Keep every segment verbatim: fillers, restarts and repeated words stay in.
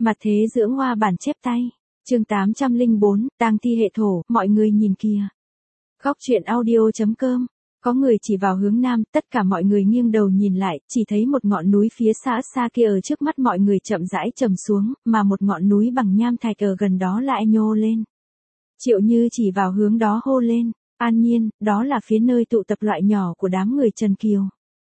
Mặt thế dưỡng hoa bản chép tay. Chương tám trăm lẻ bốn, tang thi hệ thổ, mọi người nhìn kìa. Góc truyện audio chấm com. Có người chỉ vào hướng nam, tất cả mọi người nghiêng đầu nhìn lại, chỉ thấy một ngọn núi phía xa xa kia ở trước mắt mọi người chậm rãi trầm xuống, mà một ngọn núi bằng nham thạch ở gần đó lại nhô lên. Triệu Như chỉ vào hướng đó hô lên, An Nhiên, đó là phía nơi tụ tập loại nhỏ của đám người Trần Kiều.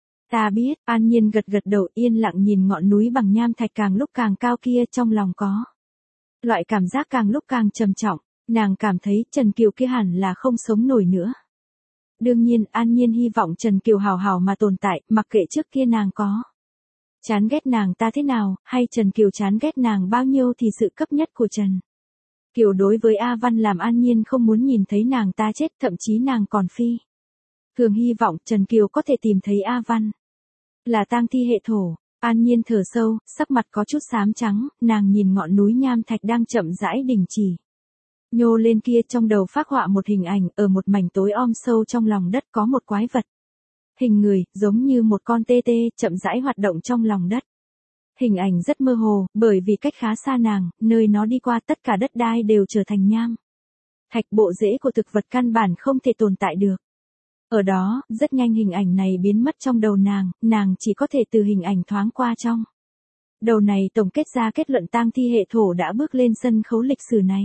Ta biết, An Nhiên gật gật đầu yên lặng nhìn ngọn núi bằng nham thạch càng lúc càng cao kia, trong lòng có loại cảm giác càng lúc càng trầm trọng, nàng cảm thấy Trần Kiều kia hẳn là không sống nổi nữa. Đương nhiên, An Nhiên hy vọng Trần Kiều hào hào mà tồn tại, mặc kệ trước kia nàng có chán ghét nàng ta thế nào, hay Trần Kiều chán ghét nàng bao nhiêu thì sự cấp nhất của Trần Kiều đối với A Văn làm An Nhiên không muốn nhìn thấy nàng ta chết, thậm chí nàng còn phi thường hy vọng Trần Kiều có thể tìm thấy A Văn là tang thi hệ thổ. An Nhiên thở sâu, sắc mặt có chút xám trắng, nàng nhìn ngọn núi nham thạch đang chậm rãi đình chỉ nhô lên kia, trong đầu phác họa một hình ảnh, ở một mảnh tối om sâu trong lòng đất có một quái vật hình người, giống như một con tê tê, chậm rãi hoạt động trong lòng đất. Hình ảnh rất mơ hồ, bởi vì cách khá xa nàng, nơi nó đi qua tất cả đất đai đều trở thành nham thạch, bộ rễ của thực vật căn bản không thể tồn tại được. Ở đó, rất nhanh hình ảnh này biến mất trong đầu nàng, nàng chỉ có thể từ hình ảnh thoáng qua trong đầu này tổng kết ra kết luận tang thi hệ thổ đã bước lên sân khấu lịch sử này.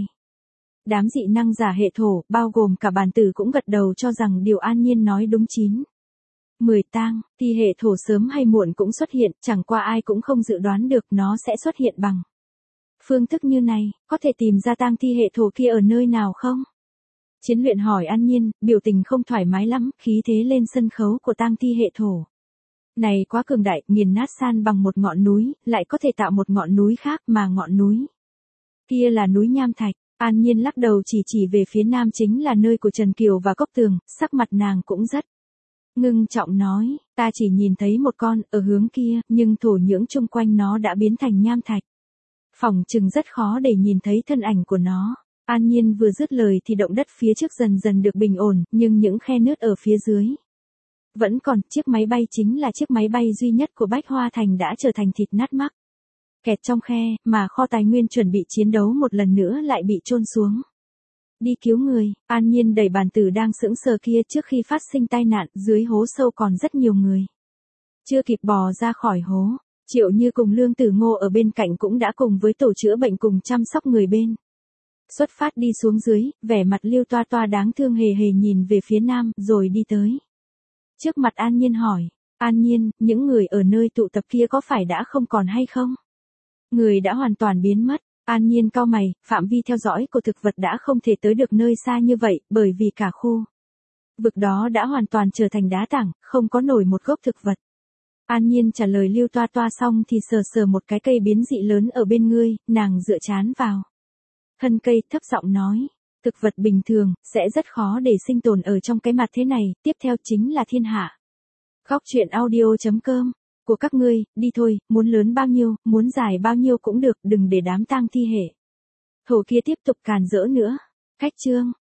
Đám dị năng giả hệ thổ, bao gồm cả bàn tử cũng gật đầu cho rằng điều An Nhiên nói đúng. Chín mười tang thi hệ thổ sớm hay muộn cũng xuất hiện, chẳng qua ai cũng không dự đoán được nó sẽ xuất hiện bằng phương thức như này. Có thể tìm ra tang thi hệ thổ kia ở nơi nào không? Chiến Luyện hỏi An Nhiên, biểu tình không thoải mái lắm, khí thế lên sân khấu của tang thi hệ thổ này quá cường đại, nghiền nát san bằng một ngọn núi, lại có thể tạo một ngọn núi khác, mà ngọn núi kia là núi nham thạch. An Nhiên lắc đầu chỉ chỉ về phía nam, chính là nơi của Trần Kiều và Cốc Tường, sắc mặt nàng cũng rất ngưng trọng nói, ta chỉ nhìn thấy một con, ở hướng kia, nhưng thổ nhưỡng chung quanh nó đã biến thành nham thạch. Phỏng chừng rất khó để nhìn thấy thân ảnh của nó. An Nhiên vừa dứt lời thì động đất phía trước dần dần được bình ổn, nhưng những khe nứt ở phía dưới vẫn còn. Chiếc máy bay chính là chiếc máy bay duy nhất của Bách Hoa Thành đã trở thành thịt nát mắc, kẹt trong khe, mà kho tài nguyên chuẩn bị chiến đấu một lần nữa lại bị chôn xuống. Đi cứu người, An Nhiên đẩy bàn tử đang sững sờ kia. Trước khi phát sinh tai nạn, dưới hố sâu còn rất nhiều người chưa kịp bò ra khỏi hố. Triệu Như cùng Lương Tử Ngô ở bên cạnh cũng đã cùng với tổ chữa bệnh cùng chăm sóc người bên xuất phát đi xuống dưới, vẻ mặt Liêu Toa Toa đáng thương hề hề nhìn về phía nam, rồi đi tới trước mặt An Nhiên hỏi, An Nhiên, những người ở nơi tụ tập kia có phải đã không còn hay không? Người đã hoàn toàn biến mất. An Nhiên cau mày, phạm vi theo dõi của thực vật đã không thể tới được nơi xa như vậy, bởi vì cả khu vực đó đã hoàn toàn trở thành đá tảng, không có nổi một gốc thực vật. An Nhiên trả lời Liêu Toa Toa xong thì sờ sờ một cái cây biến dị lớn ở bên ngươi, nàng dựa trán vào thân cây, thấp giọng nói, thực vật bình thường sẽ rất khó để sinh tồn ở trong cái mặt thế này, tiếp theo chính là thiên hạ. Góc truyện audio chấm com của các ngươi, đi thôi, muốn lớn bao nhiêu, muốn dài bao nhiêu cũng được, đừng để đám tang thi hệ thổ kia tiếp tục càn rỡ nữa. Cách chương